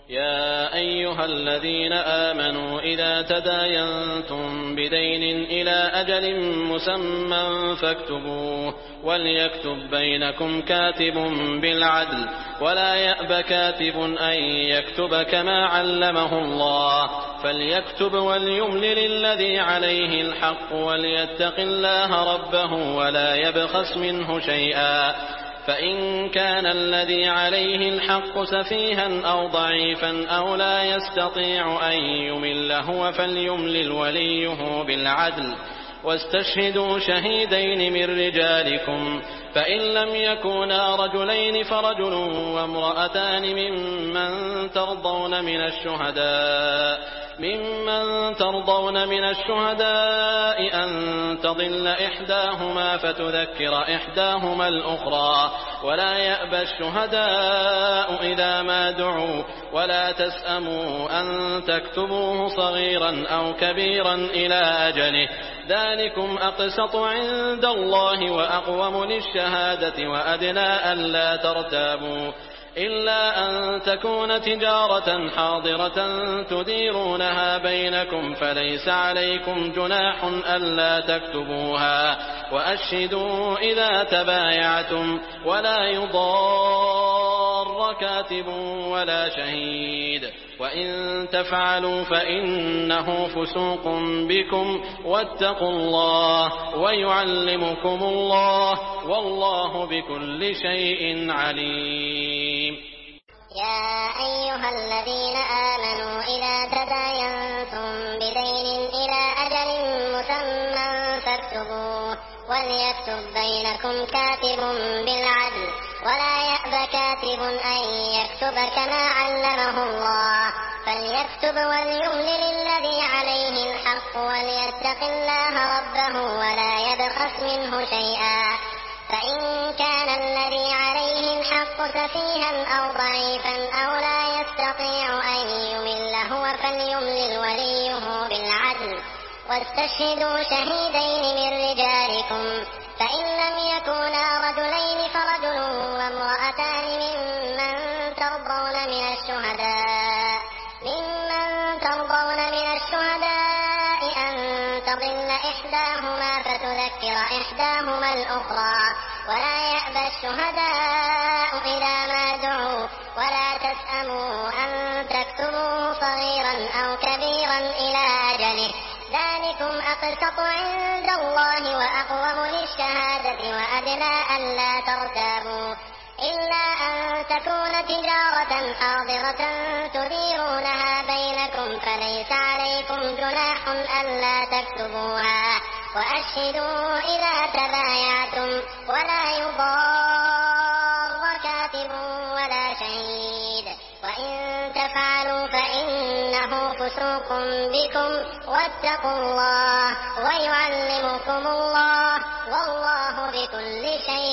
يا أيها الذين آمنوا إذا تداينتم بدين إلى أجل مسمى فاكتبوه وليكتب بينكم كاتب بالعدل ولا يأب كاتب أن يكتب كما علمه الله فليكتب وليملل الذي عليه الحق وليتق الله ربه ولا يبخس منه شيئا فإن كان الذي عليه الحق سفيها أو ضعيفا أو لا يستطيع أن يمل هو فليملل وليه بالعدل واستشهدوا شهيدين من رجالكم فإن لم يكونا رجلين فرجل وامرأتان ممن ترضون من الشهداء أن تضل إحداهما فتذكر إحداهما الأخرى ولا يأبى الشهداء إذا ما دعوا ولا تسأموا أن تكتبوه صغيرا أو كبيرا إلى أجله ذلكم أقسط عند الله وأقوم للشهادة وأدنى ألا ترتابوا إلا أن تكون تجارة حاضرة تديرونها بينكم فليس عليكم جناح ألا تكتبوها وأشهدوا إذا تبايعتم ولا يضار كاتب ولا شهيد وإن تفعلوا فإنه فسوق بكم واتقوا الله ويعلمكم الله والله بكل شيء عليم. يا أيها الذين آمنوا إذا تداينتم بدين إلى أجل مسمى فاكتبوه وليكتب بينكم كاتب بالعدل ولا يأب كاتب أن يكتب كما علمه الله فليكتب وليملل الذي عليه الحق وليتق الله ربه ولا يبخس منه شيئا فإن كان الذي عليه الحق سفيها أو ضعيفا أو لا يستطيع أن يمل هو فليملل وليه بالعدل واستشهدوا شهيدين من رجالكم فإن لم يكونا رجلين فرجل وامرأتان ممن ترضون من الشهداء أن تضل إحداهما فتذكر إحداهما الأخرى ولا يأبى الشهداء إذا ما دعوا ولا تسأموا أن تكتبوه صغيرا أو كبيرا إلى أجله ذلكم أقسط عند الله وأقوم للشهادة وأدنى ألا ترتابوا إلا أن تكون تجارة حاضرة تديرونها بينكم فليس عليكم جناح ألا تكتبوها وأشهدوا إذا تبايعتم ولا يضار كاتب ولا شهيد وإن تفعلوا فإنه فسوق بكم واتقوا الله ويعلمكم الله والله بكل شيء